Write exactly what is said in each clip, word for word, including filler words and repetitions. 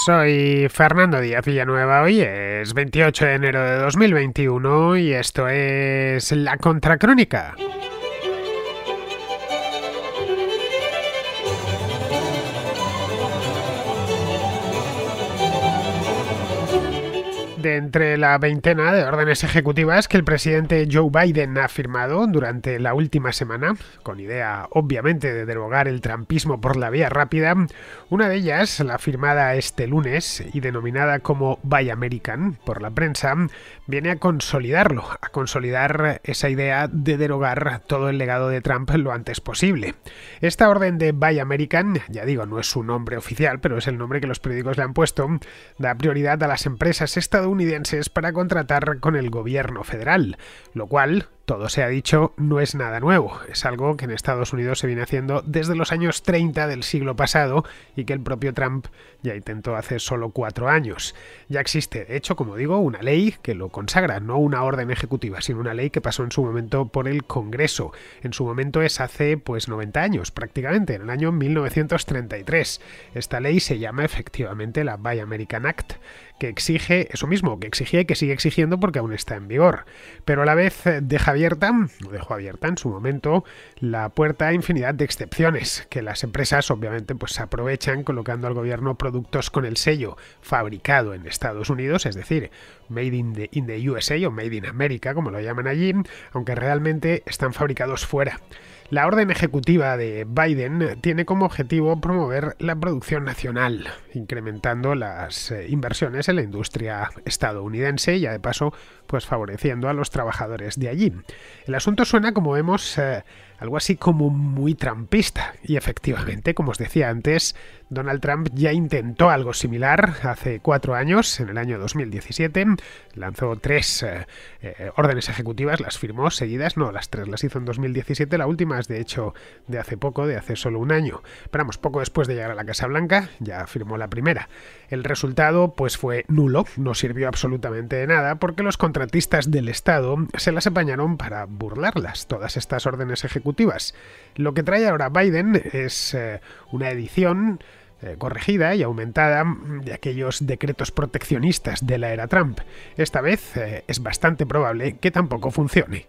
Soy Fernando Díaz Villanueva, hoy es veintiocho de enero de dos mil veintiuno y esto es La Contracrónica. De entre la veintena de órdenes ejecutivas que el presidente Joe Biden ha firmado durante la última semana, con idea obviamente de derogar el trumpismo por la vía rápida, una de ellas, la firmada este lunes y denominada como Buy American por la prensa, viene a consolidarlo, a consolidar esa idea de derogar todo el legado de Trump lo antes posible. Esta orden de Buy American, ya digo, no es su nombre oficial, pero es el nombre que los periódicos le han puesto, da prioridad a las empresas estadounidenses para contratar con el gobierno federal, lo cual, todo se ha dicho, no es nada nuevo. Es algo que en Estados Unidos se viene haciendo desde los años treinta del siglo pasado y que el propio Trump ya intentó hace solo cuatro años. Ya existe, de hecho, como digo, una ley que lo consagra, no una orden ejecutiva, sino una ley que pasó en su momento por el Congreso. En su momento es hace, pues, noventa años, prácticamente, en el año mil novecientos treinta y tres. Esta ley se llama efectivamente la Buy American Act, que exige eso mismo, que exigía y que sigue exigiendo porque aún está en vigor. Pero a la vez deja abierta, o dejó abierta en su momento, la puerta a infinidad de excepciones, que las empresas obviamente pues aprovechan colocando al gobierno productos con el sello fabricado en Estados Unidos, es decir, Made in the, in the U S A o Made in America, como lo llaman allí, aunque realmente están fabricados fuera. La orden ejecutiva de Biden tiene como objetivo promover la producción nacional, incrementando las eh, inversiones en la industria estadounidense y, ya de paso, pues favoreciendo a los trabajadores de allí. El asunto suena, como vemos, eh, algo así como muy trumpista. Y efectivamente, como os decía antes, Donald Trump ya intentó algo similar hace cuatro años, en el año dos mil diecisiete. Lanzó tres eh, eh, órdenes ejecutivas, las firmó seguidas, no, las tres las hizo en dos mil diecisiete, la última es de hecho de hace poco, de hace solo un año. Pero vamos, poco después de llegar a la Casa Blanca, ya firmó la primera. El resultado pues fue nulo, no sirvió absolutamente de nada, porque los contratistas del Estado se las apañaron para burlarlas, todas estas órdenes ejecutivas. Lo que trae ahora Biden es eh, una edición eh, corregida y aumentada de aquellos decretos proteccionistas de la era Trump. Esta vez eh, es bastante probable que tampoco funcione.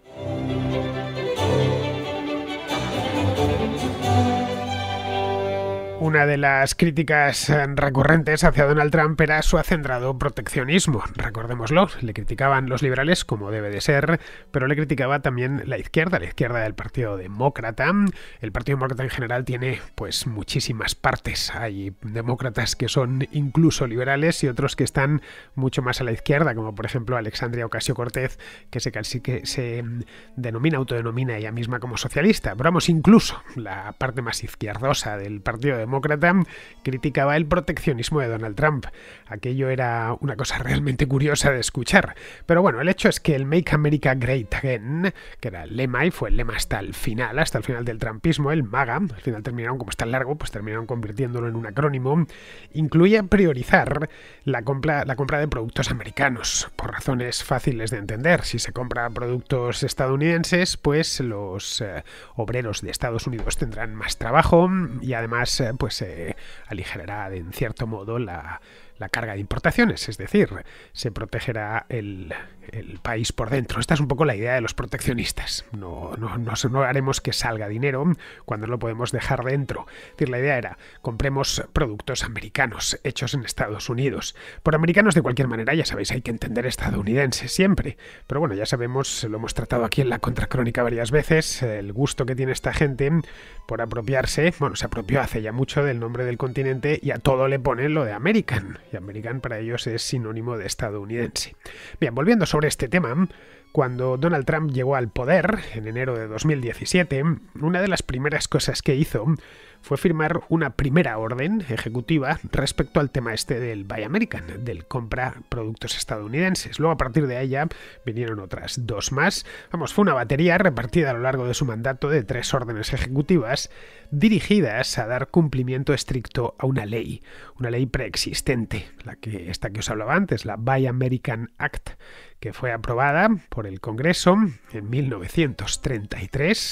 Una de las críticas recurrentes hacia Donald Trump era su acendrado proteccionismo. Recordémoslo, le criticaban los liberales, como debe de ser, pero le criticaba también la izquierda, la izquierda del Partido Demócrata. El Partido Demócrata en general tiene pues muchísimas partes. Hay demócratas que son incluso liberales y otros que están mucho más a la izquierda, como por ejemplo Alexandria Ocasio-Cortez, que se, casi que se denomina, autodenomina ella misma como socialista. Pero vamos, incluso la parte más izquierdosa del Partido Demócrata criticaba el proteccionismo de Donald Trump. Aquello era una cosa realmente curiosa de escuchar. Pero bueno, el hecho es que el Make America Great Again, que era el lema y fue el lema hasta el final, hasta el final del trumpismo, el MAGA, al final terminaron, como es tan largo, pues terminaron convirtiéndolo en un acrónimo, incluye priorizar la compra, la compra de productos americanos, por razones fáciles de entender. Si se compra productos estadounidenses, pues los eh, obreros de Estados Unidos tendrán más trabajo y además eh, pues eh, aligerará de, en cierto modo la, la carga de importaciones, es decir, se protegerá el, el país por dentro. Esta es un poco la idea de los proteccionistas. No, no, no, no haremos que salga dinero cuando lo podemos dejar dentro. Es decir, la idea era, compremos productos americanos hechos en Estados Unidos. Por americanos de cualquier manera, ya sabéis, hay que entender estadounidense siempre. Pero bueno, ya sabemos, lo hemos tratado aquí en la Contracrónica varias veces, el gusto que tiene esta gente por apropiarse, bueno, se apropió hace ya mucho del nombre del continente y a todo le ponen lo de American. Y American para ellos es sinónimo de estadounidense. Bien, volviendo sobre este tema, cuando Donald Trump llegó al poder en enero de dos mil diecisiete, una de las primeras cosas que hizo fue firmar una primera orden ejecutiva respecto al tema este del Buy American, del compra productos estadounidenses. Luego, a partir de ella, vinieron otras dos más. Vamos, fue una batería repartida a lo largo de su mandato de tres órdenes ejecutivas dirigidas a dar cumplimiento estricto a una ley, una ley preexistente, la que esta que os hablaba antes, la Buy American Act, que fue aprobada por el Congreso en mil novecientos treinta y tres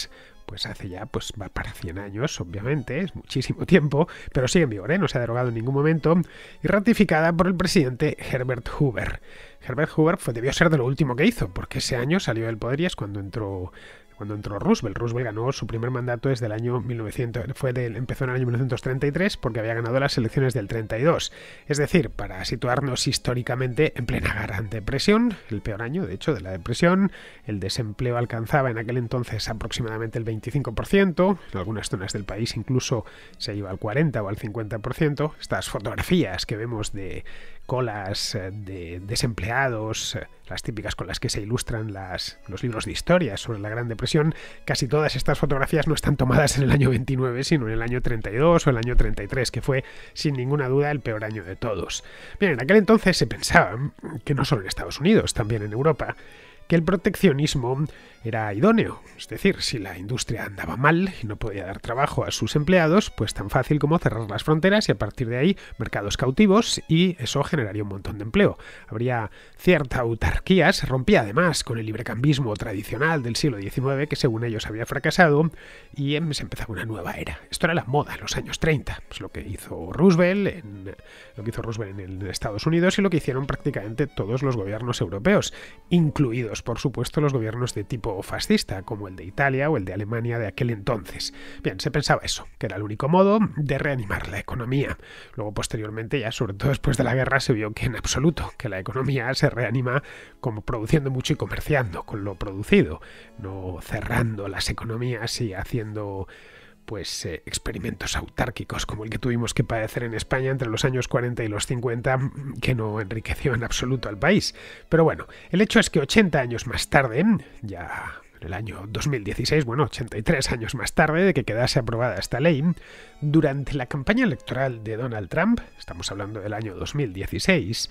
pues hace ya, pues va para cien años, obviamente, es muchísimo tiempo, pero sigue en vigor, ¿eh? No se ha derogado en ningún momento, y ratificada por el presidente Herbert Hoover. Herbert Hoover fue, debió ser de lo último que hizo, porque ese año salió del poder y es cuando entró cuando entró Roosevelt. Roosevelt ganó su primer mandato desde el año mil novecientos, fue de, empezó en el año mil novecientos treinta y tres porque había ganado las elecciones del treinta y dos. Es decir, para situarnos históricamente en plena Gran Depresión, el peor año, de hecho, de la depresión, el desempleo alcanzaba en aquel entonces aproximadamente el veinticinco por ciento, en algunas zonas del país incluso se iba al cuarenta o al cincuenta por ciento. Estas fotografías que vemos de colas de desempleados, las típicas con las que se ilustran las, los libros de historia sobre la Gran Depresión, casi todas estas fotografías no están tomadas en el año veintinueve, sino en el año treinta y dos o el año treinta y tres, que fue sin ninguna duda el peor año de todos. Bien, en aquel entonces se pensaba que no solo en Estados Unidos, también en Europa, que el proteccionismo era idóneo, es decir, si la industria andaba mal y no podía dar trabajo a sus empleados, pues tan fácil como cerrar las fronteras y a partir de ahí mercados cautivos, y eso generaría un montón de empleo. Habría cierta autarquía, se rompía además con el librecambismo tradicional del siglo diecinueve que según ellos había fracasado y se empezaba una nueva era. Esto era la moda en los años treinta, pues lo que hizo Roosevelt en, lo que hizo Roosevelt en, en Estados Unidos y lo que hicieron prácticamente todos los gobiernos europeos, incluidos por supuesto los gobiernos de tipo fascista, como el de Italia o el de Alemania de aquel entonces. Bien, se pensaba eso, que era el único modo de reanimar la economía. Luego, posteriormente, ya sobre todo después de la guerra, se vio que en absoluto, que la economía se reanima como produciendo mucho y comerciando con lo producido, no cerrando las economías y haciendo pues eh, experimentos autárquicos como el que tuvimos que padecer en España entre los años cuarenta y los cincuenta, que no enriqueció en absoluto al país. Pero bueno, el hecho es que ochenta años más tarde, ya en el año dos mil dieciséis, bueno, ochenta y tres años más tarde de que quedase aprobada esta ley, durante la campaña electoral de Donald Trump, estamos hablando del año dos mil dieciséis,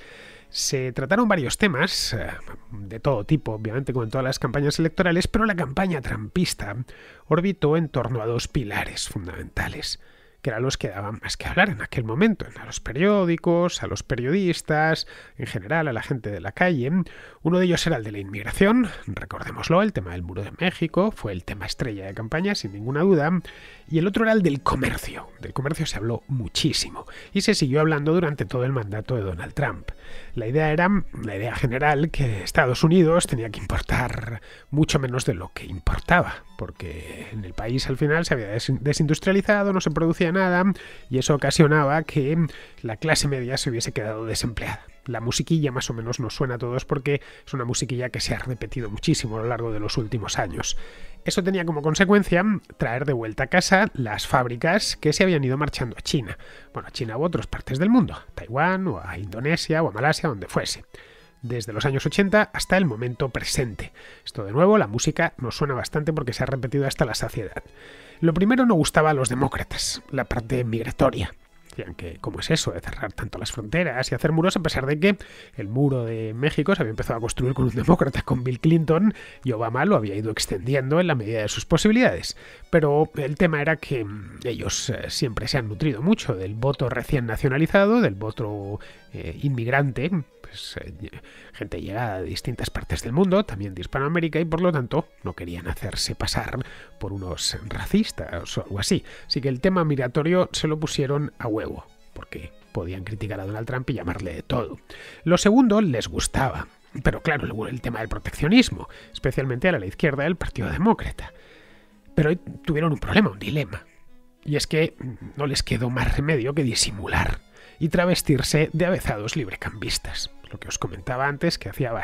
se trataron varios temas, eh, de todo tipo, obviamente, como en todas las campañas electorales, pero la campaña trumpista orbitó en torno a dos pilares fundamentales, que eran los que daban más que hablar en aquel momento, a los periódicos, a los periodistas, en general a la gente de la calle. Uno de ellos era el de la inmigración, recordémoslo, el tema del Muro de México, fue el tema estrella de campaña, sin ninguna duda, y el otro era el del comercio. Del comercio se habló muchísimo, y se siguió hablando durante todo el mandato de Donald Trump. La idea era, la idea general, que Estados Unidos tenía que importar mucho menos de lo que importaba, porque en el país al final se había desindustrializado, no se producía nada, y eso ocasionaba que la clase media se hubiese quedado desempleada. La musiquilla más o menos nos suena a todos porque es una musiquilla que se ha repetido muchísimo a lo largo de los últimos años. Eso tenía como consecuencia traer de vuelta a casa las fábricas que se habían ido marchando a China. Bueno, a China u otras partes del mundo, a Taiwán o a Indonesia o a Malasia, donde fuese. Desde los años ochenta hasta el momento presente. Esto de nuevo, la música nos suena bastante porque se ha repetido hasta la saciedad. Lo primero no gustaba a los demócratas, la parte migratoria. Decían que, ¿cómo es eso de cerrar tanto las fronteras y hacer muros? A pesar de que el muro de México se había empezado a construir con un demócrata, con Bill Clinton, y Obama lo había ido extendiendo en la medida de sus posibilidades. Pero el tema era que ellos eh, siempre se han nutrido mucho del voto recién nacionalizado, del voto eh, inmigrante, pues, eh, gente llegada de distintas partes del mundo, también de Hispanoamérica, y por lo tanto no querían hacerse pasar por unos racistas o algo así. Así que el tema migratorio se lo pusieron a huevo, porque podían criticar a Donald Trump y llamarle de todo. Lo segundo les gustaba, pero claro, luego el tema del proteccionismo, especialmente a la izquierda del Partido Demócrata. Pero tuvieron un problema, un dilema, y es que no les quedó más remedio que disimular y travestirse de avezados librecambistas. Lo que os comentaba antes, que hacía,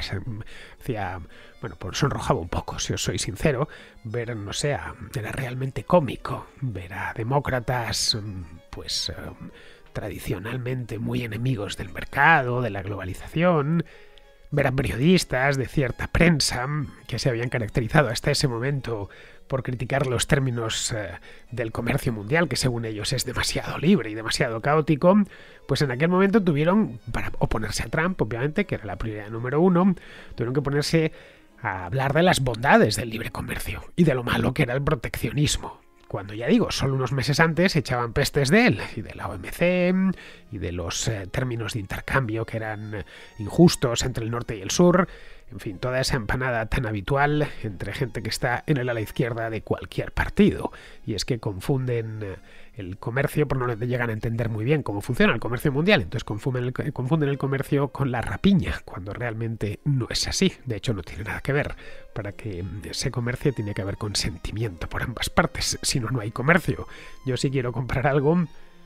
hacía bueno, pues sonrojaba un poco, si os soy sincero, ver, no sé, era realmente cómico ver a demócratas, pues, tradicionalmente muy enemigos del mercado, de la globalización, ver a periodistas de cierta prensa que se habían caracterizado hasta ese momento por criticar los términos eh, del comercio mundial, que según ellos es demasiado libre y demasiado caótico, pues en aquel momento tuvieron, para oponerse a Trump, obviamente, que era la prioridad número uno, tuvieron que ponerse a hablar de las bondades del libre comercio y de lo malo que era el proteccionismo. Cuando, ya digo, solo unos meses antes echaban pestes de él, y de la O M C, y de los eh, términos de intercambio que eran injustos entre el norte y el sur, En fin, toda esa empanada tan habitual entre gente que está en el ala izquierda de cualquier partido. Y es que confunden el comercio, por no llegan a entender muy bien cómo funciona el comercio mundial. Entonces confunden el, confunden el comercio con la rapiña, cuando realmente no es así. De hecho, no tiene nada que ver. Para que se comercie tiene que haber consentimiento por ambas partes. Si no, no hay comercio. Yo si quiero comprar algo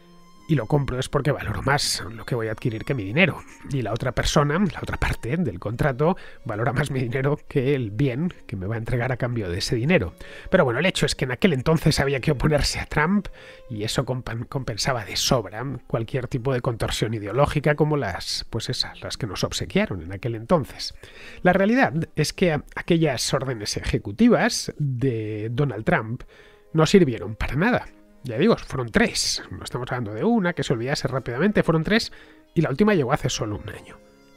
y lo compro es porque valoro más lo que voy a adquirir que mi dinero. Y la otra persona, la otra parte del contrato, valora más mi dinero que el bien que me va a entregar a cambio de ese dinero. Pero bueno, el hecho es que en aquel entonces había que oponerse a Trump y eso comp- compensaba de sobra cualquier tipo de contorsión ideológica como las, pues esas, las que nos obsequiaron en aquel entonces. La realidad es que aquellas órdenes ejecutivas de Donald Trump no sirvieron para nada. Ya digo, fueron tres. No estamos hablando de una que se olvidase rápidamente, fueron tres y la última llegó hace solo un año,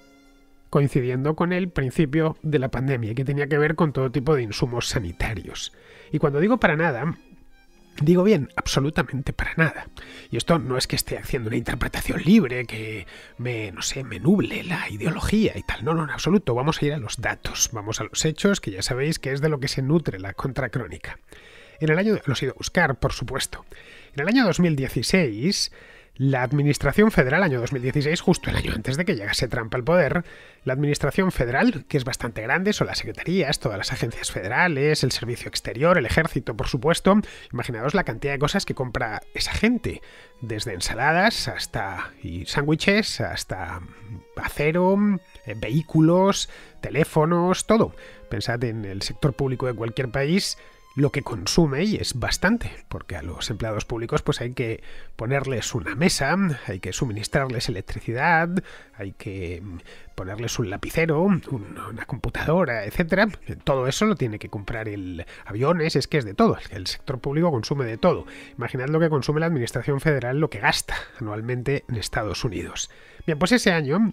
coincidiendo con el principio de la pandemia, que tenía que ver con todo tipo de insumos sanitarios. Y cuando digo para nada, digo bien, absolutamente para nada. Y esto no es que esté haciendo una interpretación libre, que me, no sé, me nuble la ideología y tal. No, no, en absoluto. Vamos a ir a los datos, vamos a los hechos, que ya sabéis que es de lo que se nutre la contracrónica. En el año, los he ido a buscar, por supuesto. En el año dos mil dieciséis, la Administración Federal, año dos mil dieciséis, justo el año antes de que llegase Trump al poder, la Administración Federal, que es bastante grande, son las secretarías, todas las agencias federales, el Servicio Exterior, el Ejército, por supuesto. Imaginaos la cantidad de cosas que compra esa gente, desde ensaladas hasta y sándwiches, hasta acero, eh, vehículos, teléfonos, todo. Pensad en el sector público de cualquier país, lo que consume, y es bastante, porque a los empleados públicos pues hay que ponerles una mesa, hay que suministrarles electricidad, hay que ponerles un lapicero, un, una computadora, etcétera. Todo eso lo tiene que comprar el aviones, es que es de todo, el sector público consume de todo. Imaginad lo que consume la Administración Federal, lo que gasta anualmente en Estados Unidos. Bien, pues ese año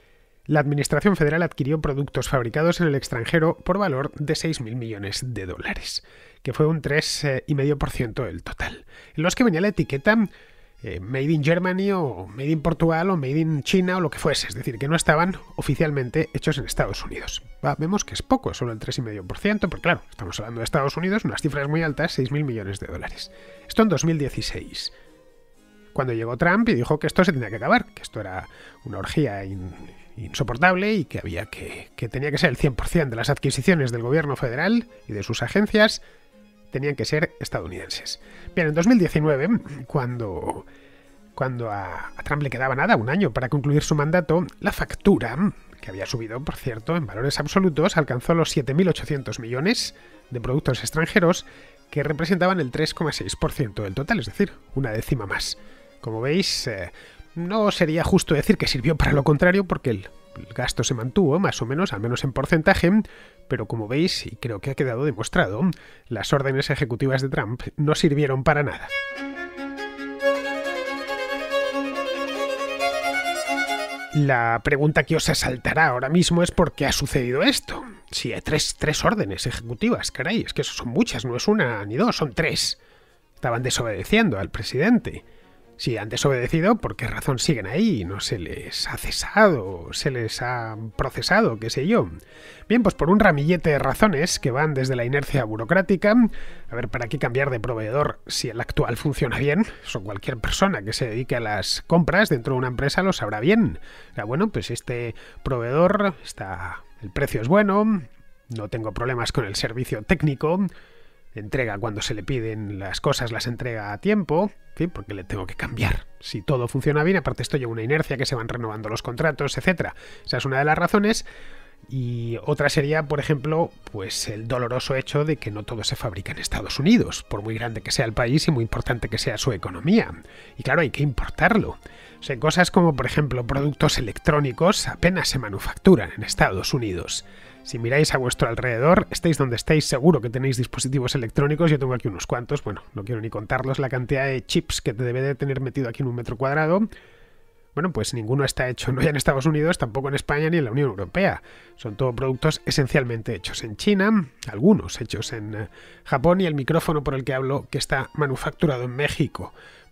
la Administración Federal adquirió productos fabricados en el extranjero por valor de seis mil millones de dólares, que fue un tres coma cinco por ciento del total, en los que venía la etiqueta eh, Made in Germany o Made in Portugal o Made in China o lo que fuese, es decir, que no estaban oficialmente hechos en Estados Unidos. Va, vemos que es poco, solo el tres coma cinco por ciento, pero claro, estamos hablando de Estados Unidos, unas cifras muy altas, seis mil millones de dólares. Esto en dos mil dieciséis. Cuando llegó Trump y dijo que esto se tenía que acabar, que esto era una orgía in, insoportable y que había que, que tenía que ser el cien por ciento de las adquisiciones del gobierno federal y de sus agencias tenían que ser estadounidenses. Bien, en dos mil diecinueve, cuando, cuando a, a Trump le quedaba nada, un año para concluir su mandato, la factura, que había subido, por cierto, en valores absolutos, alcanzó los siete mil ochocientos millones de productos extranjeros, que representaban el tres coma seis por ciento del total, es decir, una décima más. Como veis, eh, no sería justo decir que sirvió para lo contrario, porque el, el gasto se mantuvo, más o menos, al menos en porcentaje, pero como veis, y creo que ha quedado demostrado, las órdenes ejecutivas de Trump no sirvieron para nada. La pregunta que os asaltará ahora mismo es ¿por qué ha sucedido esto? Si hay tres, tres órdenes ejecutivas, caray, es que eso son muchas, no es una ni dos, son tres. Estaban desobedeciendo al presidente. Si han desobedecido, ¿por qué razón siguen ahí? ¿No se les ha cesado? ¿Se les ha procesado? ¿Qué sé yo? Bien, pues por un ramillete de razones que van desde la inercia burocrática. A ver, ¿para qué cambiar de proveedor si el actual funciona bien? Eso cualquier persona que se dedique a las compras dentro de una empresa lo sabrá bien. O sea, bueno, pues este proveedor está... el precio es bueno, no tengo problemas con el servicio técnico, entrega cuando se le piden las cosas, las entrega a tiempo, en fin, porque le tengo que cambiar. Si todo funciona bien, aparte esto lleva una inercia que se van renovando los contratos, etcétera. Esa es una de las razones. Y otra sería, por ejemplo, pues el doloroso hecho de que no todo se fabrica en Estados Unidos, por muy grande que sea el país y muy importante que sea su economía. Y claro, hay que importarlo. O sea, cosas como, por ejemplo, productos electrónicos apenas se manufacturan en Estados Unidos. Si miráis a vuestro alrededor, estéis donde estéis, seguro que tenéis dispositivos electrónicos. Yo tengo aquí unos cuantos, bueno, no quiero ni contarlos la cantidad de chips que te debe de tener metido aquí en un metro cuadrado. Bueno, pues ninguno está hecho no ya en Estados Unidos, tampoco en España ni en la Unión Europea. Son todos productos esencialmente hechos en China, algunos hechos en Japón y el micrófono por el que hablo que está manufacturado en México.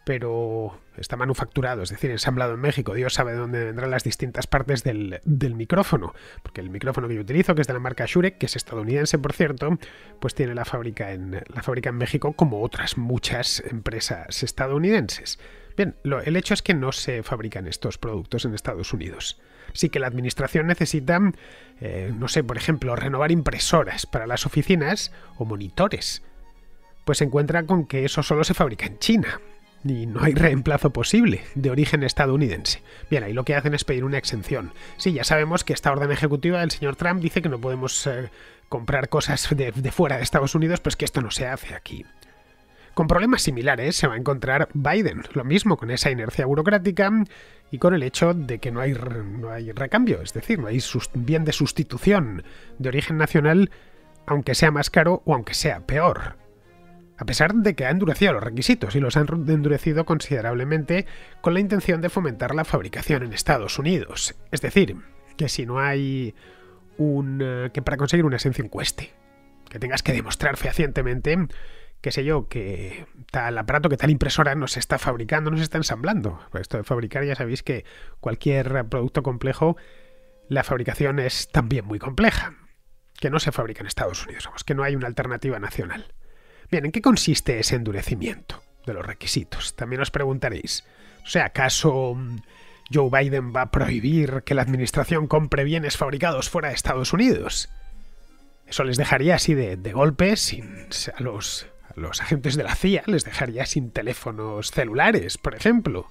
pero está manufacturado, es decir, ensamblado en México. Dios sabe de dónde vendrán las distintas partes del, del micrófono, porque el micrófono que yo utilizo, que es de la marca Shure, que es estadounidense, por cierto, pues tiene la fábrica en, la fábrica en México, como otras muchas empresas estadounidenses. Bien, lo, el hecho es que no se fabrican estos productos en Estados Unidos. Sí que la administración necesita, eh, no sé, por ejemplo, renovar impresoras para las oficinas o monitores. Pues se encuentra con que eso solo se fabrica en China. Y no hay reemplazo posible de origen estadounidense. Bien, ahí lo que hacen es pedir una exención. Sí, ya sabemos que esta orden ejecutiva del señor Trump dice que no podemos eh, comprar cosas de, de fuera de Estados Unidos, pues que esto no se hace aquí. Con problemas similares se va a encontrar Biden, lo mismo con esa inercia burocrática y con el hecho de que no hay, no hay recambio, es decir, no hay bien de sustitución de origen nacional, aunque sea más caro o aunque sea peor. A pesar de que ha endurecido los requisitos y los han endurecido considerablemente con la intención de fomentar la fabricación en Estados Unidos. Es decir, que si no hay un... que para conseguir una exención cueste, que tengas que demostrar fehacientemente, qué sé yo, que tal aparato, que tal impresora no se está fabricando, no se está ensamblando. Pues esto de fabricar, ya sabéis que cualquier producto complejo, la fabricación es también muy compleja, que no se fabrica en Estados Unidos, vamos, que no hay una alternativa nacional. Bien, ¿en qué consiste ese endurecimiento de los requisitos? También os preguntaréis, o sea, ¿acaso Joe Biden va a prohibir que la administración compre bienes fabricados fuera de Estados Unidos? Eso les dejaría así de, de golpe sin, a, los, a los agentes de la C I A, les dejaría sin teléfonos celulares, por ejemplo.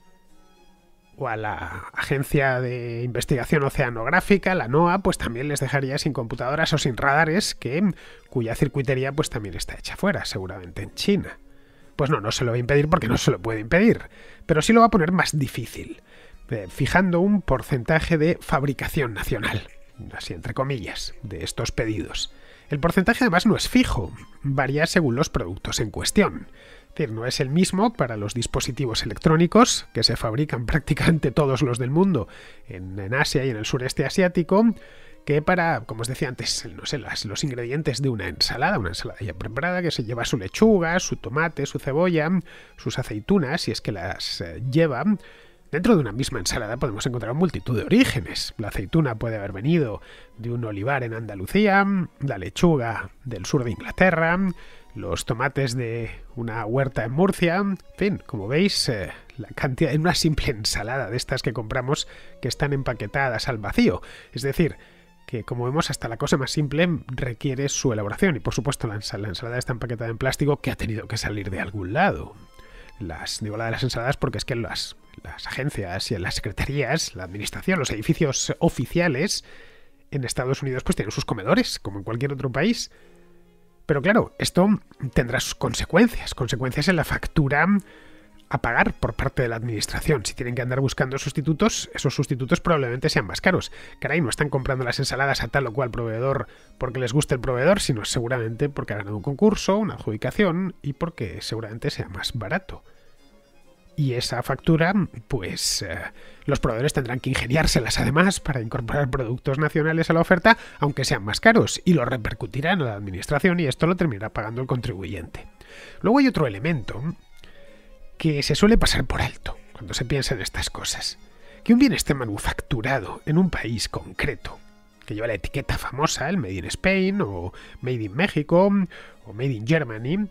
O a la Agencia de Investigación Oceanográfica, la NOAA, pues también les dejaría sin computadoras o sin radares, que, cuya circuitería pues también está hecha fuera, seguramente en China. Pues no, no se lo va a impedir porque no se lo puede impedir, pero sí lo va a poner más difícil, eh, fijando un porcentaje de fabricación nacional, así entre comillas, de estos pedidos. El porcentaje además no es fijo, varía según los productos en cuestión. Es decir, no es el mismo para los dispositivos electrónicos, que se fabrican prácticamente todos los del mundo en, en Asia y en el sureste asiático, que para, como os decía antes, no sé, las, los ingredientes de una ensalada, una ensalada ya preparada, que se lleva su lechuga, su tomate, su cebolla, sus aceitunas, si es que las eh, lleva. Dentro de una misma ensalada podemos encontrar multitud de orígenes. La aceituna puede haber venido de un olivar en Andalucía, la lechuga del sur de Inglaterra, los tomates de una huerta en Murcia. En fin, como veis, eh, la cantidad en una simple ensalada de estas que compramos que están empaquetadas al vacío. Es decir, que como vemos, hasta la cosa más simple requiere su elaboración. Y por supuesto, la, ensal- la ensalada está empaquetada en plástico que ha tenido que salir de algún lado. Las, digo la de las ensaladas porque es que las, las agencias y las secretarías, la administración, los edificios oficiales en Estados Unidos pues tienen sus comedores, como en cualquier otro país. Pero claro, esto tendrá sus consecuencias, consecuencias en la factura a pagar por parte de la administración. Si tienen que andar buscando sustitutos, esos sustitutos probablemente sean más caros. Caray, no están comprando las ensaladas a tal o cual proveedor porque les guste el proveedor, sino seguramente porque ha ganado un concurso, una adjudicación y porque seguramente sea más barato. Y esa factura, pues eh, los proveedores tendrán que ingeniárselas además para incorporar productos nacionales a la oferta, aunque sean más caros, y lo repercutirán a la administración y esto lo terminará pagando el contribuyente. Luego hay otro elemento que se suele pasar por alto cuando se piensa en estas cosas. Que un bien esté manufacturado en un país concreto, que lleva la etiqueta famosa, el Made in Spain, o Made in México, o Made in Germany,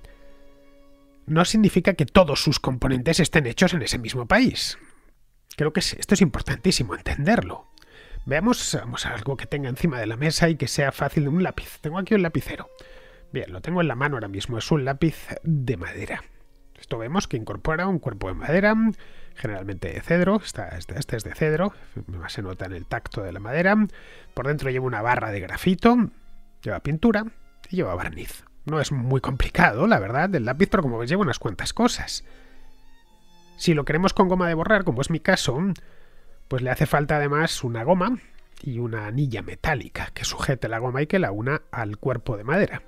no significa que todos sus componentes estén hechos en ese mismo país. Creo que esto es importantísimo entenderlo. Veamos, vamos a algo que tenga encima de la mesa y que sea fácil de un lápiz. Tengo aquí un lapicero. Bien, lo tengo en la mano ahora mismo. Es un lápiz de madera. Esto vemos que incorpora un cuerpo de madera, generalmente de cedro. Este, este es de cedro, se nota en el tacto de la madera. Por dentro lleva una barra de grafito, lleva pintura y lleva barniz. No es muy complicado, la verdad, del lápiz, pero como veis lleva unas cuantas cosas. Si lo queremos con goma de borrar, como es mi caso, pues le hace falta además una goma y una anilla metálica que sujete la goma y que la una al cuerpo de madera.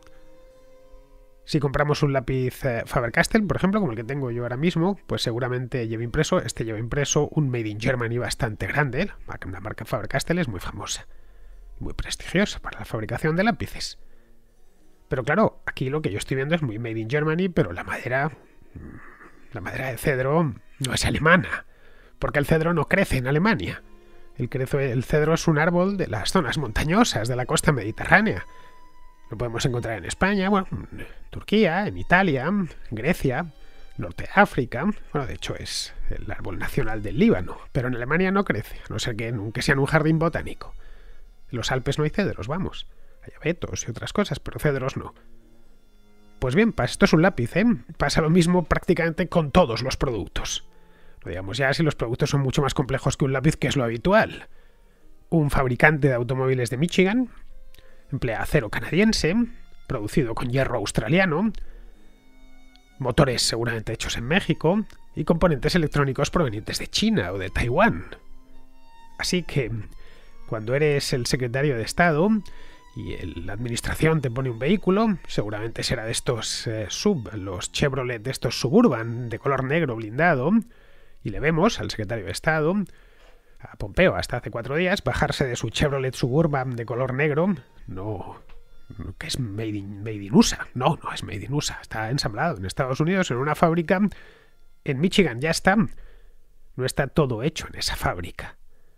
Si compramos un lápiz eh, Faber-Castell, por ejemplo, como el que tengo yo ahora mismo, pues seguramente lleva impreso, este lleva impreso un Made in Germany bastante grande. La marca Faber-Castell es muy famosa, muy prestigiosa para la fabricación de lápices. Pero claro, aquí lo que yo estoy viendo es muy Made in Germany, pero la madera La madera de cedro no es alemana, porque el cedro no crece en Alemania. El, crezo, el cedro es un árbol de las zonas montañosas de la costa mediterránea. Lo podemos encontrar en España, bueno, en Turquía, en Italia, en Grecia, Norte de África. Bueno, de hecho es el árbol nacional del Líbano, pero en Alemania no crece, a no ser que, que sea en un jardín botánico. En los Alpes no hay cedros, vamos. Hay abetos y otras cosas, pero cedros no. Pues bien, esto es un lápiz, ¿eh? Pasa lo mismo prácticamente con todos los productos. No digamos ya si los productos son mucho más complejos que un lápiz, que es lo habitual. Un fabricante de automóviles de Michigan emplea acero canadiense, producido con hierro australiano, motores seguramente hechos en México y componentes electrónicos provenientes de China o de Taiwán. Así que, cuando eres el secretario de Estado y el, la administración te pone un vehículo, seguramente será de estos eh, sub, los Chevrolet de estos Suburban de color negro blindado, y le vemos al secretario de Estado, a Pompeo hasta hace cuatro días, bajarse de su Chevrolet Suburban de color negro, no, que es made in, made in U S A, no, no es made in U S A, está ensamblado en Estados Unidos en una fábrica, en Michigan ya está, no está todo hecho en esa fábrica.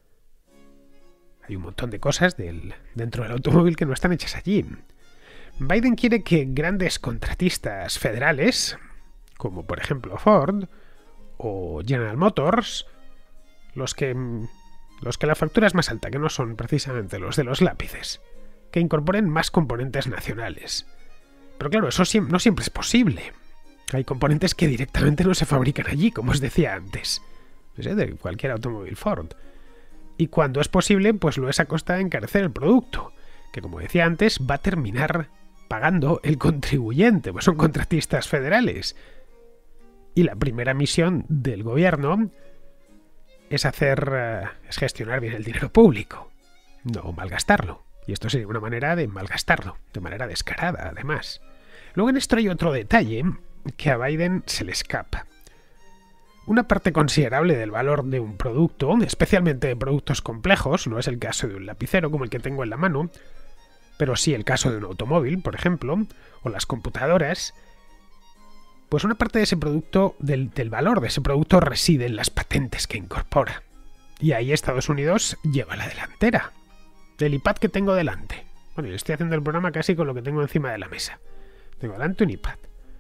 Hay un montón de cosas del, dentro del automóvil que no están hechas allí. Biden quiere que grandes contratistas federales, como por ejemplo Ford o General Motors, los que, los que la factura es más alta, que no son precisamente los de los lápices, que incorporen más componentes nacionales. Pero claro, eso no siempre es posible. Hay componentes que directamente no se fabrican allí, como os decía antes, de cualquier automóvil Ford. Y cuando es posible, pues lo es a costa de encarecer el producto, que como decía antes, va a terminar pagando el contribuyente, pues son contratistas federales. Y la primera misión del gobierno es hacer, uh, es gestionar bien el dinero público, no malgastarlo. Y esto sería una manera de malgastarlo, de manera descarada, además. Luego en esto hay otro detalle que a Biden se le escapa. Una parte considerable del valor de un producto, especialmente de productos complejos, no es el caso de un lapicero como el que tengo en la mano, pero sí el caso de un automóvil, por ejemplo, o las computadoras, pues una parte de ese producto, del, del valor de ese producto reside en las patentes que incorpora. Y ahí Estados Unidos lleva la delantera. Del iPad que tengo delante. Bueno, yo estoy haciendo el programa casi con lo que tengo encima de la mesa. Tengo delante un iPad.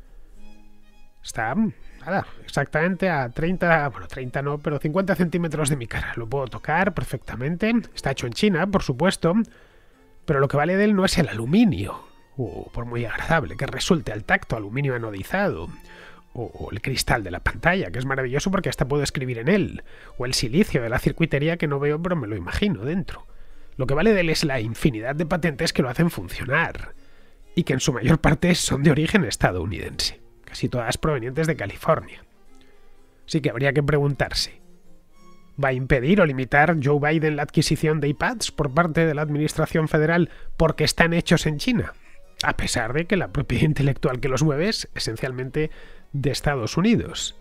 Está, nada, exactamente a treinta, bueno, treinta no, pero cincuenta centímetros de mi cara. Lo puedo tocar perfectamente. Está hecho en China, por supuesto. Pero lo que vale de él no es el aluminio. O por muy agradable que resulte al tacto, aluminio anodizado. O el cristal de la pantalla, que es maravilloso porque hasta puedo escribir en él. O el silicio de la circuitería que no veo, pero me lo imagino dentro. Lo que vale de él es la infinidad de patentes que lo hacen funcionar. Y que en su mayor parte son de origen estadounidense. Casi todas provenientes de California. Así que habría que preguntarse, ¿va a impedir o limitar Joe Biden la adquisición de iPads por parte de la administración federal porque están hechos en China? A pesar de que la propiedad intelectual que los mueve es esencialmente de Estados Unidos.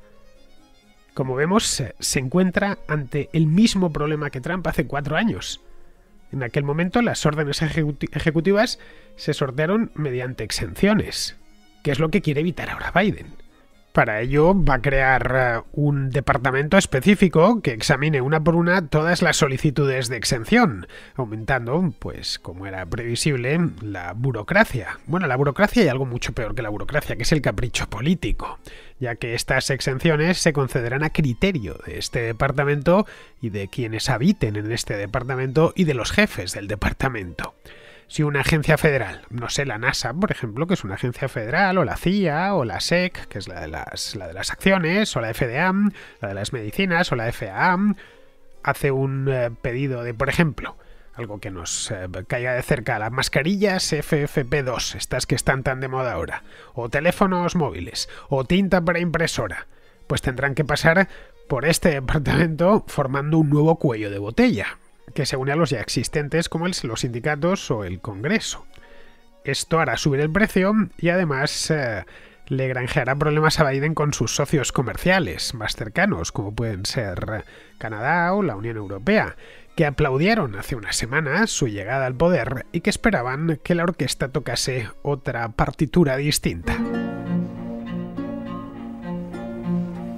Como vemos, se encuentra ante el mismo problema que Trump hace cuatro años. En aquel momento las órdenes ejecuti- ejecutivas se sortearon mediante exenciones, que es lo que quiere evitar ahora Biden. Para ello va a crear uh, un departamento específico que examine una por una todas las solicitudes de exención, aumentando, pues como era previsible, la burocracia. Bueno, la burocracia y algo mucho peor que la burocracia, que es el capricho político, ya que estas exenciones se concederán a criterio de este departamento y de quienes habiten en este departamento y de los jefes del departamento. Si una agencia federal, no sé, la NASA, por ejemplo, que es una agencia federal, o la C I A, o la S E C, que es la de las, la de las acciones, o la F D A, la de las medicinas, o la F A A, hace un eh, pedido de, por ejemplo, algo que nos eh, caiga de cerca, las mascarillas F F P dos, estas que están tan de moda ahora, o teléfonos móviles, o tinta para impresora, pues tendrán que pasar por este departamento formando un nuevo cuello de botella, que se une a los ya existentes como el, los sindicatos o el Congreso. Esto hará subir el precio y además eh, le granjeará problemas a Biden con sus socios comerciales más cercanos, como pueden ser Canadá o la Unión Europea, que aplaudieron hace unas semanas su llegada al poder y que esperaban que la orquesta tocase otra partitura distinta.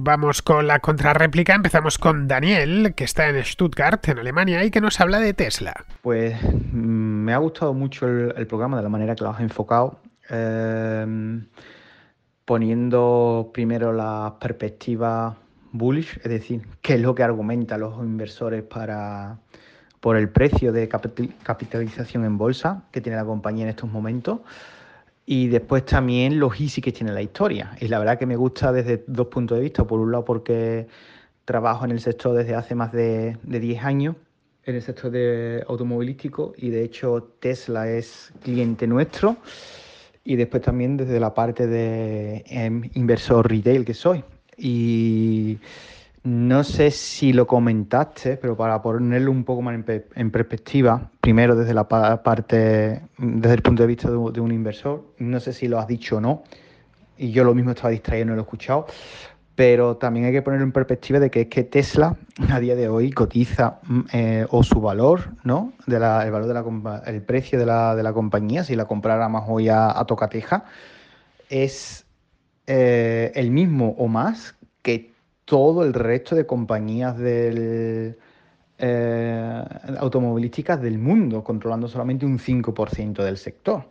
vamos con la contrarréplica. Empezamos con Daniel, que está en Stuttgart, en Alemania, y que nos habla de Tesla. Pues mm, me ha gustado mucho el, el programa de la manera que lo has enfocado, eh, poniendo primero la perspectiva bullish, es decir, qué es lo que argumentan los inversores para, por el precio de capital- capitalización en bolsa que tiene la compañía en estos momentos. Y después también los easy que tiene la historia. Y la verdad que me gusta desde dos puntos de vista. Por un lado porque trabajo en el sector desde hace más de, de diez años, en el sector de automovilístico, y de hecho Tesla es cliente nuestro. Y después también desde la parte de eh, inversor retail que soy. Y no sé si lo comentaste, pero para ponerlo un poco más en, pe- en perspectiva, primero desde la pa- parte, desde el punto de vista de, un de un inversor, no sé si lo has dicho o no, y yo lo mismo estaba distraído, no lo he escuchado, pero también hay que ponerlo en perspectiva de que es que Tesla a día de hoy cotiza mm, eh, o su valor, ¿no? De la, el valor de la compa- el precio de la, de la compañía, si la compráramos hoy a, a tocateja, es eh, el mismo o más que todo el resto de compañías del, eh, automovilísticas del mundo, controlando solamente un cinco por ciento del sector.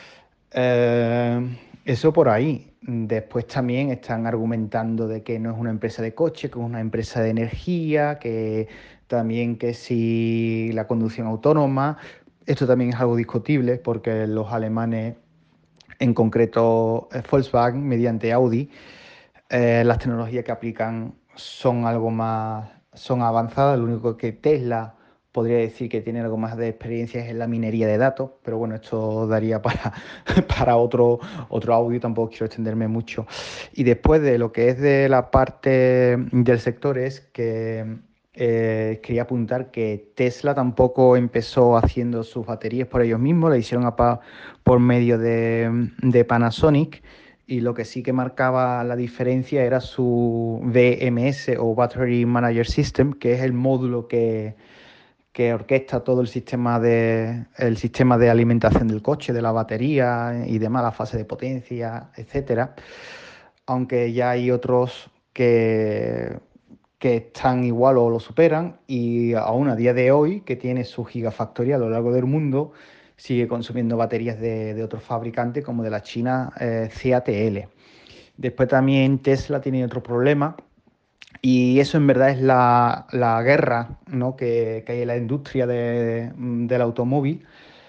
Eh, eso por ahí. Después también están argumentando de que no es una empresa de coche, que es una empresa de energía, que también que si la conducción autónoma. Esto también es algo discutible porque los alemanes, en concreto eh, Volkswagen, mediante Audi, eh, las tecnologías que aplican son algo más, son avanzadas. Lo único que Tesla podría decir que tiene algo más de experiencia es en la minería de datos, pero bueno, esto daría para, para otro, otro audio, tampoco quiero extenderme mucho. Y después de lo que es de la parte del sector es que eh, quería apuntar que Tesla tampoco empezó haciendo sus baterías por ellos mismos, la hicieron a pa- por medio de, de Panasonic, y lo que sí que marcaba la diferencia era su B M S o Battery Manager System, que es el módulo que, que orquesta todo el sistema de, el sistema de alimentación del coche, de la batería y demás, la fase de potencia, etcétera. Aunque ya hay otros que, que están igual o lo superan, y aún a día de hoy, que tiene su gigafactoría a lo largo del mundo, sigue consumiendo baterías de, de otros fabricantes como de la China, eh, C A T L. Después también Tesla tiene otro problema, y eso en verdad es la, la guerra, ¿no? que, que hay en la industria de, del automóvil.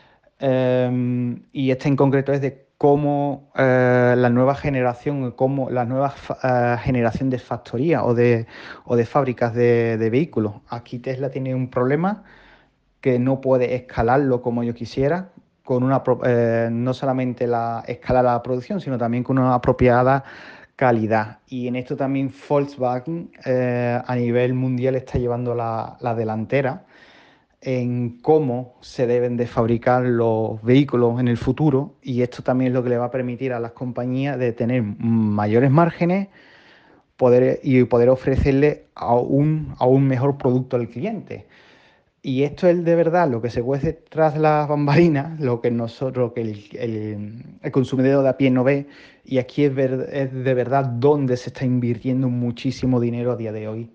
Eh, y este en concreto es de cómo eh, la nueva generación, cómo la nueva uh, generación de factoría o de, o de fábricas de, de vehículos. Aquí Tesla tiene un problema que no puede escalarlo como yo quisiera, con una eh, no solamente la escala de la producción, sino también con una apropiada calidad. Y en esto también Volkswagen eh, a nivel mundial está llevando la, la delantera en cómo se deben de fabricar los vehículos en el futuro, y esto también es lo que le va a permitir a las compañías de tener mayores márgenes, poder, y poder ofrecerle a un, a un mejor producto al cliente. Y esto es de verdad lo que se cuece tras las bambalinas, lo que nosotros, que el, el, el consumidor de a pie no ve. Y aquí es, ver, es de verdad donde se está invirtiendo muchísimo dinero a día de hoy.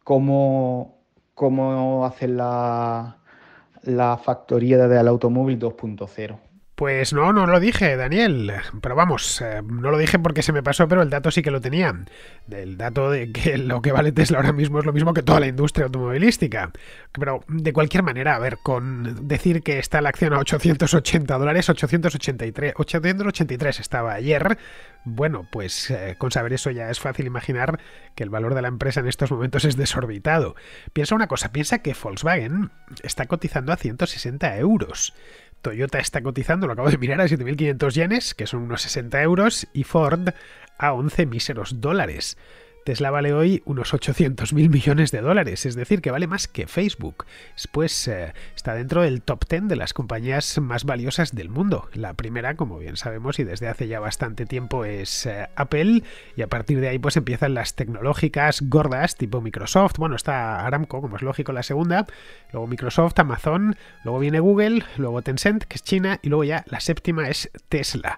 Cómo, cómo hacer la, la factoría del automóvil dos punto cero. Pues no, no lo dije, Daniel. Pero vamos, eh, no lo dije porque se me pasó, pero el dato sí que lo tenía. Del dato de que lo que vale Tesla ahora mismo es lo mismo que toda la industria automovilística. Pero de cualquier manera, a ver, con decir que está la acción a ochocientos ochenta dólares, ochocientos ochenta y tres, ochocientos ochenta y tres estaba ayer. Bueno, pues eh, con saber eso ya es fácil imaginar que el valor de la empresa en estos momentos es desorbitado. Piensa una cosa, piensa que Volkswagen está cotizando a ciento sesenta euros. Toyota está cotizando, lo acabo de mirar, a siete mil quinientos yenes, que son unos sesenta euros, y Ford a once míseros dólares. Tesla vale hoy unos ochocientos mil millones de dólares, es decir, que vale más que Facebook. Pues eh, está dentro del top diez de las compañías más valiosas del mundo. La primera, como bien sabemos, y desde hace ya bastante tiempo, es eh, Apple, y a partir de ahí pues empiezan las tecnológicas gordas tipo Microsoft. Bueno, está Aramco, como es lógico, la segunda, luego Microsoft, Amazon, luego viene Google, luego Tencent, que es China, y luego ya la séptima es Tesla.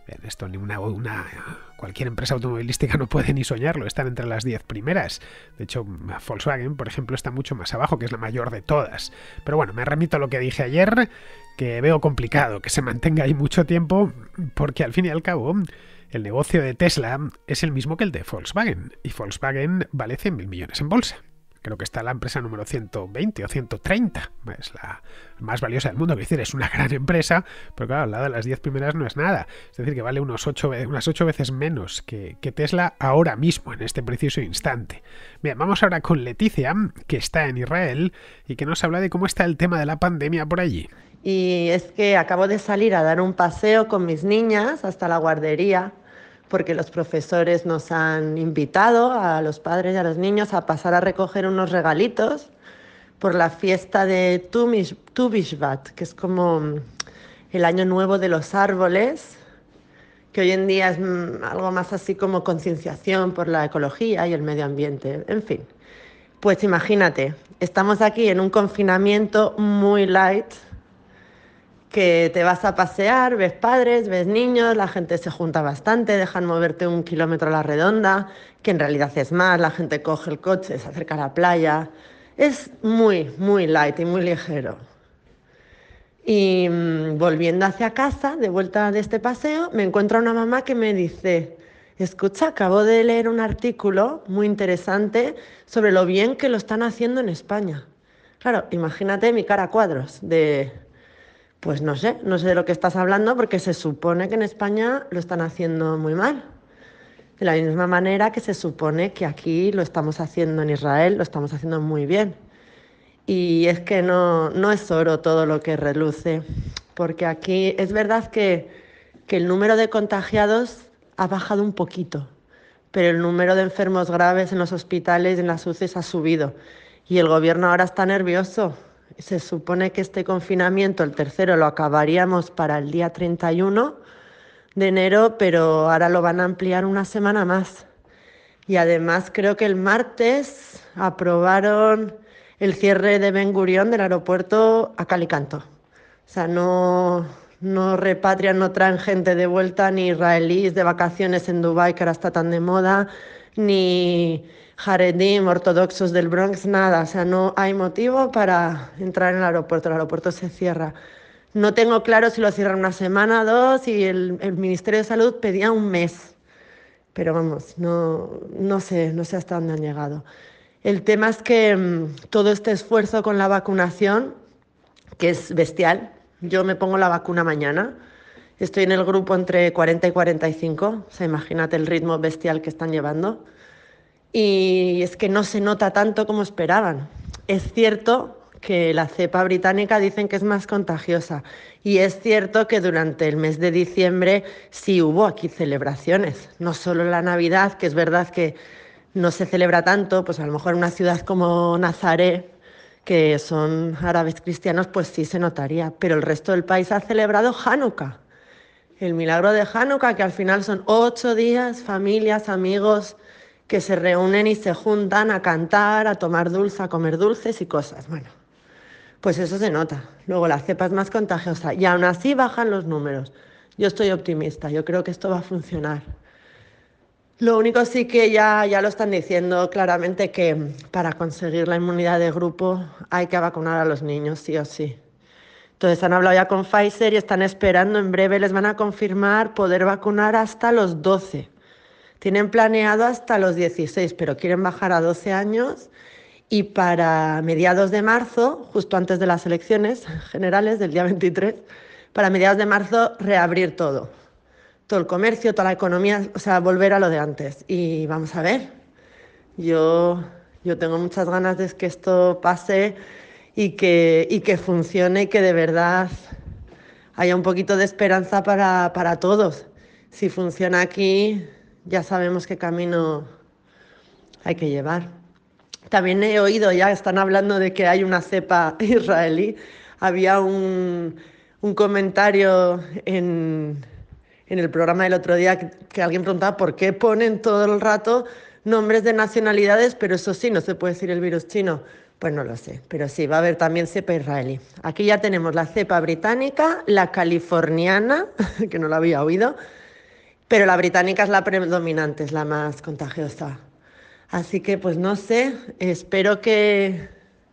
Bien, esto ni una, una cualquier empresa automovilística no puede ni soñarlo, están entre las diez primeras. De hecho, Volkswagen, por ejemplo, está mucho más abajo, que es la mayor de todas. Pero bueno, me remito a lo que dije ayer, que veo complicado que se mantenga ahí mucho tiempo, porque al fin y al cabo el negocio de Tesla es el mismo que el de Volkswagen, y Volkswagen vale cien mil millones en bolsa. Creo que está la empresa número ciento veinte o ciento treinta. Es la más valiosa del mundo. Es decir, es una gran empresa, pero claro, al lado de las diez primeras no es nada. Es decir, que vale unos ocho, unas ocho veces menos que, que Tesla ahora mismo, en este preciso instante. Bien, vamos ahora con Leticia, que está en Israel y que nos habla de cómo está el tema de la pandemia por allí. Y es que acabo de salir a dar un paseo con mis niñas hasta la guardería, porque los profesores nos han invitado a los padres y a los niños a pasar a recoger unos regalitos por la fiesta de Tu Bishvat, que es como el año nuevo de los árboles, que hoy en día es algo más así como concienciación por la ecología y el medio ambiente, en fin. Pues imagínate, estamos aquí en un confinamiento muy light, que te vas a pasear, ves padres, ves niños, la gente se junta bastante, dejan moverte un kilómetro a la redonda, que en realidad es más, la gente coge el coche, se acerca a la playa. Es muy, muy light y muy ligero. Y mmm, volviendo hacia casa, de vuelta de este paseo, me encuentro una mamá que me dice: escucha, acabo de leer un artículo muy interesante sobre lo bien que lo están haciendo en España. Claro, imagínate mi cara a cuadros de... Pues no sé, no sé de lo que estás hablando, porque se supone que en España lo están haciendo muy mal. De la misma manera que se supone que aquí lo estamos haciendo en Israel, lo estamos haciendo muy bien. Y es que no, no es oro todo lo que reluce, porque aquí es verdad que, que el número de contagiados ha bajado un poquito, pero el número de enfermos graves en los hospitales y en las U C I s ha subido. Y el gobierno ahora está nervioso. Se supone que este confinamiento, el tercero, lo acabaríamos para el día treinta y uno de enero, pero ahora lo van a ampliar una semana más. Y además creo que el martes aprobaron el cierre de Ben Gurión del aeropuerto a cal y canto. O sea, no, no repatrian, no traen gente de vuelta, ni israelíes de vacaciones en Dubái, que ahora está tan de moda, ni Haredim, ortodoxos del Bronx, nada. O sea, no hay motivo para entrar en el aeropuerto. El aeropuerto se cierra. No tengo claro si lo cierran una semana, dos, y el, el Ministerio de Salud pedía un mes. Pero vamos, no, no sé, no sé hasta dónde han llegado. El tema es que mmm, todo este esfuerzo con la vacunación, que es bestial, yo me pongo la vacuna mañana, estoy en el grupo entre cuarenta y cuarenta y cinco, o sea, imagínate el ritmo bestial que están llevando, y es que no se nota tanto como esperaban. Es cierto que la cepa británica dicen que es más contagiosa, y es cierto que durante el mes de diciembre sí hubo aquí celebraciones, no solo la Navidad, que es verdad que no se celebra tanto, pues a lo mejor en una ciudad como Nazaret, que son árabes cristianos, pues sí se notaría, pero el resto del país ha celebrado Hanukkah, el milagro de Hanukkah, que al final son ocho días, familias, amigos, que se reúnen y se juntan a cantar, a tomar dulce, a comer dulces y cosas. Bueno, pues eso se nota. Luego la cepa es más contagiosa y aún así bajan los números. Yo estoy optimista, yo creo que esto va a funcionar. Lo único sí que ya, ya lo están diciendo claramente, que para conseguir la inmunidad de grupo hay que vacunar a los niños, sí o sí. Entonces han hablado ya con Pfizer y están esperando, en breve les van a confirmar poder vacunar hasta los doce. Tienen planeado hasta los dieciséis, pero quieren bajar a doce años, y para mediados de marzo, justo antes de las elecciones generales del día veintitrés, para mediados de marzo reabrir todo. Todo el comercio, toda la economía, o sea, volver a lo de antes. Y vamos a ver, yo, yo tengo muchas ganas de que esto pase y que, y que funcione y que de verdad haya un poquito de esperanza para, para todos. Si funciona aquí, ya sabemos qué camino hay que llevar. También he oído, ya están hablando de que hay una cepa israelí. Había un, un comentario en, en el programa del otro día que, que alguien preguntaba por qué ponen todo el rato nombres de nacionalidades, pero eso sí, no se puede decir el virus chino. Pues no lo sé, pero sí, va a haber también cepa israelí. Aquí ya tenemos la cepa británica, la californiana, que no la había oído, pero la británica es la predominante, es la más contagiosa. Así que pues no sé, espero que,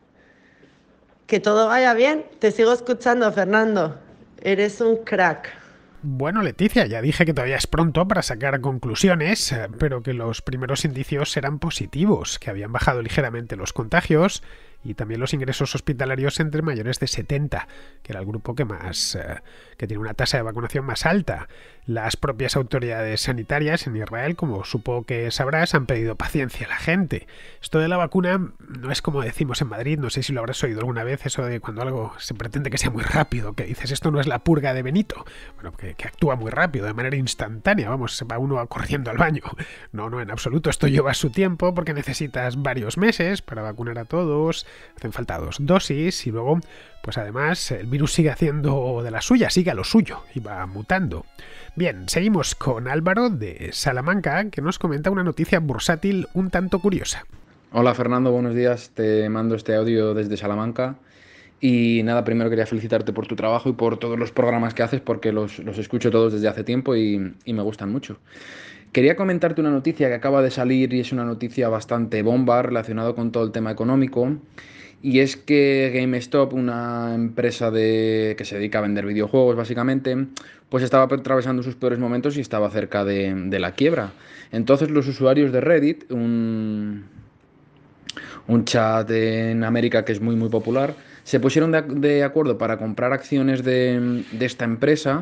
que todo vaya bien. Te sigo escuchando, Fernando. Eres un crack. Bueno, Leticia, ya dije que todavía es pronto para sacar conclusiones, eh, pero que los primeros indicios eran positivos, que habían bajado ligeramente los contagios y también los ingresos hospitalarios entre mayores de setenta, que era el grupo que más eh, que tiene una tasa de vacunación más alta. Las propias autoridades sanitarias en Israel, como supongo que sabrás, han pedido paciencia a la gente. Esto de la vacuna no es como decimos en Madrid, no sé si lo habrás oído alguna vez, eso de cuando algo se pretende que sea muy rápido, que dices esto no es la purga de Benito, bueno, que, que actúa muy rápido, de manera instantánea, vamos, se va uno corriendo al baño. No, no, en absoluto, esto lleva su tiempo porque necesitas varios meses para vacunar a todos, hacen falta dos dosis y luego, pues además, el virus sigue haciendo de la suya, sigue a lo suyo y va mutando. Bien, seguimos con Álvaro de Salamanca, que nos comenta una noticia bursátil un tanto curiosa. Hola Fernando, buenos días, te mando este audio desde Salamanca y nada, primero quería felicitarte por tu trabajo y por todos los programas que haces porque los, los escucho todos desde hace tiempo y, y me gustan mucho. Quería comentarte una noticia que acaba de salir y es una noticia bastante bomba relacionada con todo el tema económico. Y es que GameStop, una empresa de, que se dedica a vender videojuegos básicamente, pues estaba atravesando sus peores momentos y estaba cerca de, de la quiebra. Entonces los usuarios de Reddit, un, un chat en América que es muy muy popular, se pusieron de, de acuerdo para comprar acciones de, de esta empresa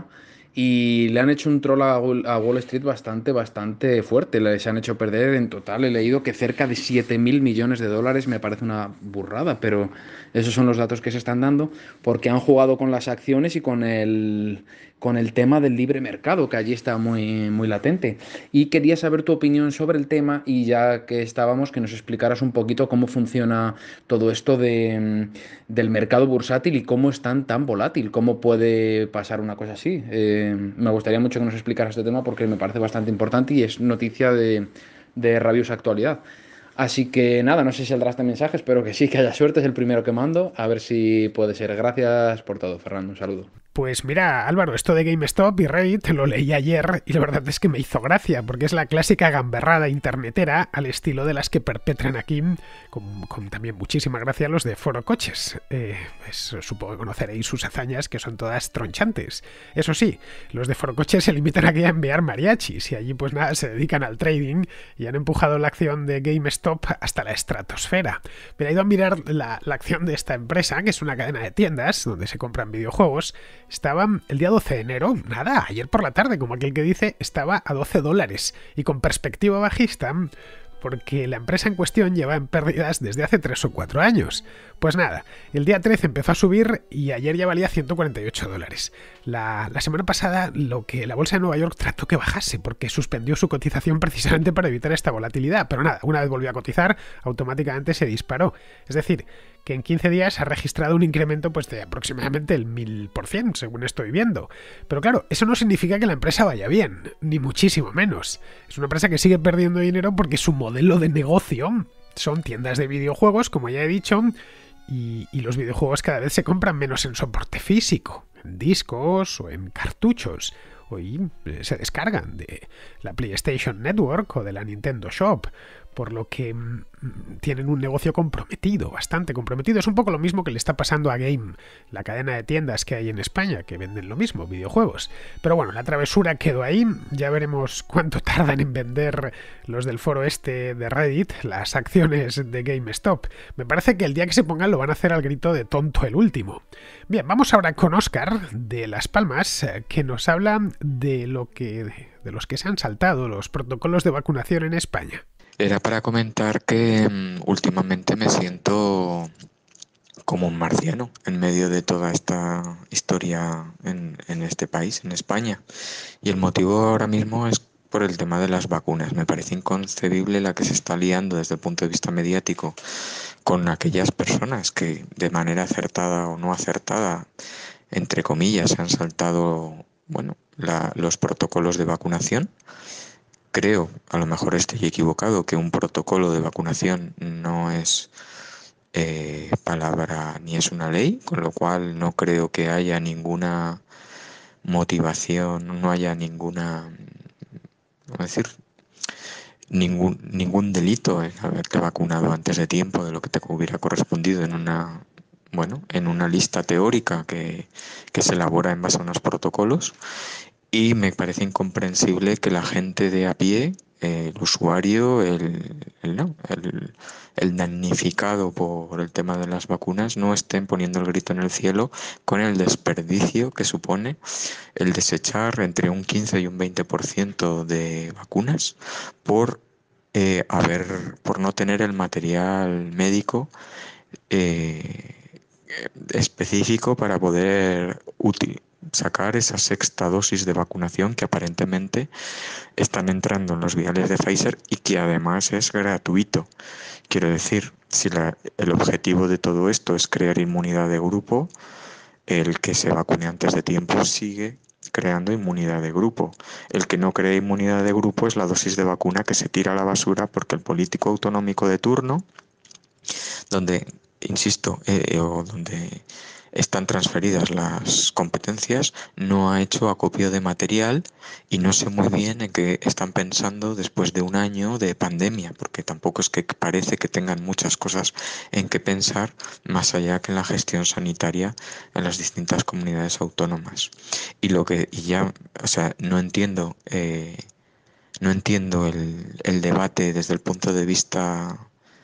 y le han hecho un troll a Wall, a Wall Street bastante, bastante fuerte. Les han hecho perder en total, he leído que cerca de siete mil millones de dólares, me parece una burrada, pero esos son los datos que se están dando porque han jugado con las acciones y con el, con el tema del libre mercado, que allí está muy, muy latente. Y quería saber tu opinión sobre el tema y ya que estábamos, que nos explicaras un poquito cómo funciona todo esto de, del mercado bursátil y cómo es tan, tan volátil, cómo puede pasar una cosa así. Eh, me gustaría mucho que nos explicaras este tema porque me parece bastante importante y es noticia de, de rabiosa actualidad. Así que nada, no sé si saldrá este mensaje, espero que sí, que haya suerte, es el primero que mando, a ver si puede ser. Gracias por todo, Fernando, un saludo. Pues mira, Álvaro, esto de GameStop y Reddit lo leí ayer y la verdad es que me hizo gracia, porque es la clásica gamberrada internetera al estilo de las que perpetran aquí, con, con también muchísima gracia los de Foro Coches. Eh, pues, supongo que conoceréis sus hazañas, que son todas tronchantes. Eso sí, los de Foro Coches se limitan aquí a enviar mariachis y allí pues nada, se dedican al trading y han empujado la acción de GameStop hasta la estratosfera. Me he ido a mirar la, la acción de esta empresa, que es una cadena de tiendas donde se compran videojuegos. Estaba el día doce de enero, nada, ayer por la tarde, como aquel que dice, estaba a doce dólares. Y con perspectiva bajista, porque la empresa en cuestión lleva en pérdidas desde hace tres o cuatro años. Pues nada, el día trece empezó a subir y ayer ya valía ciento cuarenta y ocho dólares. La, la semana pasada lo que la bolsa de Nueva York trató que bajase porque suspendió su cotización precisamente para evitar esta volatilidad. Pero nada, una vez volvió a cotizar, automáticamente se disparó. Es decir, que en quince días ha registrado un incremento pues de aproximadamente el mil por ciento, según estoy viendo. Pero claro, eso no significa que la empresa vaya bien, ni muchísimo menos. Es una empresa que sigue perdiendo dinero porque su modelo de negocio son tiendas de videojuegos, como ya he dicho, y, y los videojuegos cada vez se compran menos en soporte físico, en discos o en cartuchos. Hoy se descargan de la PlayStation Network o de la Nintendo Shop, por lo que mmm, tienen un negocio comprometido, bastante comprometido. Es un poco lo mismo que le está pasando a Game, la cadena de tiendas que hay en España, que venden lo mismo, videojuegos. Pero bueno, la travesura quedó ahí, ya veremos cuánto tardan en vender los del foro este de Reddit, las acciones de GameStop. Me parece que el día que se pongan lo van a hacer al grito de tonto el último. Bien, vamos ahora con Óscar de Las Palmas, que nos habla de lo que de los que se han saltado los protocolos de vacunación en España. Era para comentar que um, últimamente me siento como un marciano en medio de toda esta historia en, en este país, en España. Y el motivo ahora mismo es por el tema de las vacunas. Me parece inconcebible la que se está liando desde el punto de vista mediático con aquellas personas que de manera acertada o no acertada, entre comillas, se han saltado, bueno, la, los protocolos de vacunación. Creo, a lo mejor estoy equivocado, que un protocolo de vacunación no es eh, palabra ni es una ley, con lo cual no creo que haya ninguna motivación, no haya ninguna Es decir, ningún, ningún delito en haberte vacunado antes de tiempo de lo que te hubiera correspondido en una, bueno, en una lista teórica que, que se elabora en base a unos protocolos. Y me parece incomprensible que la gente de a pie, eh, el usuario, el, el, no, el, el damnificado por el tema de las vacunas, no estén poniendo el grito en el cielo con el desperdicio que supone el desechar entre un quince y un veinte por ciento de vacunas por, eh, haber, por no tener el material médico eh, específico para poder utilizar sacar esa sexta dosis de vacunación que aparentemente están entrando en los viales de Pfizer y que además es gratuito. Quiero decir, si la, el objetivo de todo esto es crear inmunidad de grupo, el que se vacune antes de tiempo sigue creando inmunidad de grupo. El que no crea inmunidad de grupo es la dosis de vacuna que se tira a la basura porque el político autonómico de turno, donde, insisto, eh, o donde están transferidas las competencias, no ha hecho acopio de material y no sé muy bien en qué están pensando después de un año de pandemia, porque tampoco es que parece que tengan muchas cosas en que pensar más allá que en la gestión sanitaria en las distintas comunidades autónomas. Y lo que y ya, o sea, no entiendo, eh, no entiendo el, el debate desde el punto de vista,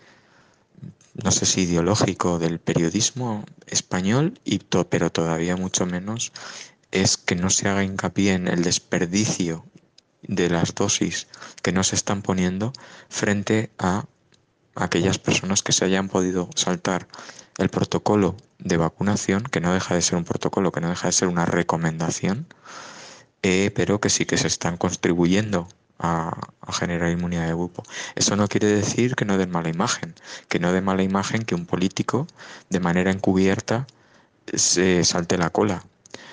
no sé si ideológico, del periodismo español, y to, pero todavía mucho menos es que no se haga hincapié en el desperdicio de las dosis que no se están poniendo frente a aquellas personas que se hayan podido saltar el protocolo de vacunación, que no deja de ser un protocolo, que no deja de ser una recomendación, eh, pero que sí que se están contribuyendo A, a generar inmunidad de grupo. Eso no quiere decir que no den mala imagen, que no den mala imagen que un político de manera encubierta se salte la cola.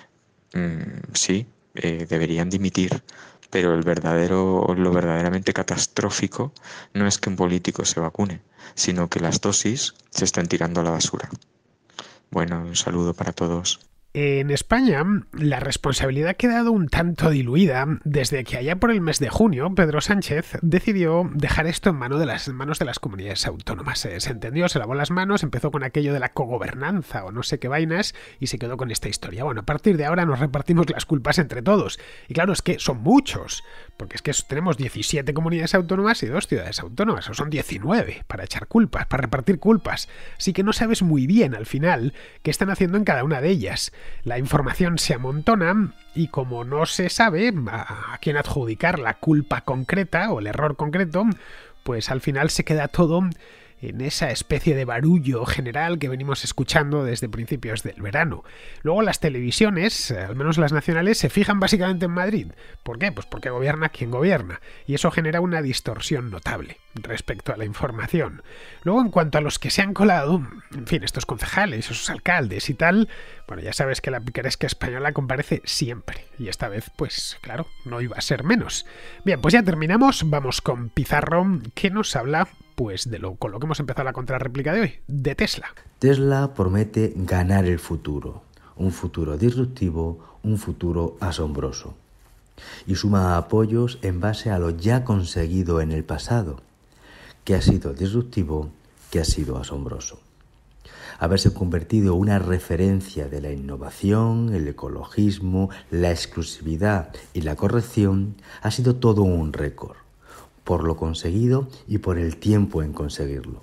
Mm, sí, eh, deberían dimitir, pero el verdadero, lo verdaderamente catastrófico no es que un político se vacune, sino que las dosis se estén tirando a la basura. Bueno, un saludo para todos. En España, la responsabilidad ha quedado un tanto diluida desde que allá por el mes de junio Pedro Sánchez decidió dejar esto en mano de las manos de las comunidades autónomas. Se, se entendió, se lavó las manos, empezó con aquello de la cogobernanza o no sé qué vainas y se quedó con esta historia. Bueno, a partir de ahora nos repartimos las culpas entre todos. Y claro, es que son muchos, porque es que tenemos diecisiete comunidades autónomas y dos ciudades autónomas, o son diecinueve para echar culpas, para repartir culpas. Así que no sabes muy bien al final qué están haciendo en cada una de ellas. La información se amontona y como no se sabe a quién adjudicar la culpa concreta o el error concreto, pues al final se queda todo en esa especie de barullo general que venimos escuchando desde principios del verano. Luego las televisiones, al menos las nacionales, se fijan básicamente en Madrid. ¿Por qué? Pues porque gobierna quien gobierna. Y eso genera una distorsión notable respecto a la información. Luego, en cuanto a los que se han colado, en fin, estos concejales, esos alcaldes y tal, bueno, ya sabes que la picaresca española comparece siempre. Y esta vez, pues claro, no iba a ser menos. Bien, pues ya terminamos. Vamos con Pizarro, que nos habla pues de lo con lo que hemos empezado la contrarréplica de hoy, de Tesla. Tesla promete ganar el futuro, un futuro disruptivo, un futuro asombroso. Y suma apoyos en base a lo ya conseguido en el pasado, que ha sido disruptivo, que ha sido asombroso. Haberse convertido en una referencia de la innovación, el ecologismo, la exclusividad y la corrección ha sido todo un récord, por lo conseguido y por el tiempo en conseguirlo.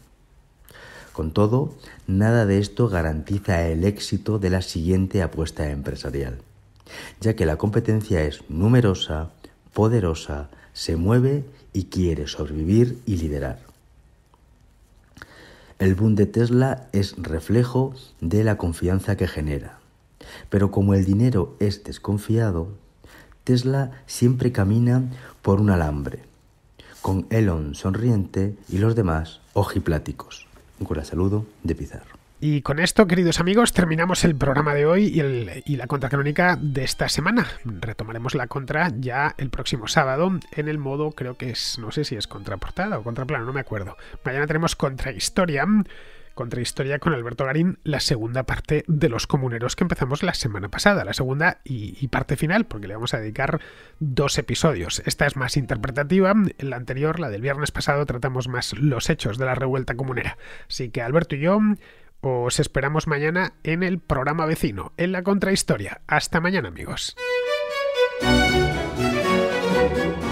Con todo, nada de esto garantiza el éxito de la siguiente apuesta empresarial, ya que la competencia es numerosa, poderosa, se mueve y quiere sobrevivir y liderar. El boom de Tesla es reflejo de la confianza que genera, pero como el dinero es desconfiado, Tesla siempre camina por un alambre, con Elon sonriente y los demás ojipláticos. Un cordial saludo de Pizarro. Y con esto, queridos amigos, terminamos el programa de hoy y, el, y la contracrónica de esta semana. Retomaremos la contra ya el próximo sábado en el modo, creo que es, no sé si es contraportada o contraplano, no me acuerdo. Mañana tenemos contrahistoria, Contrahistoria con Alberto Garín, la segunda parte de Los Comuneros que empezamos la semana pasada, la segunda y, y parte final, porque le vamos a dedicar dos episodios. Esta es más interpretativa, en la anterior, la del viernes pasado, tratamos más los hechos de la revuelta comunera. Así que Alberto y yo os esperamos mañana en el programa vecino, en la Contrahistoria. Hasta mañana, amigos.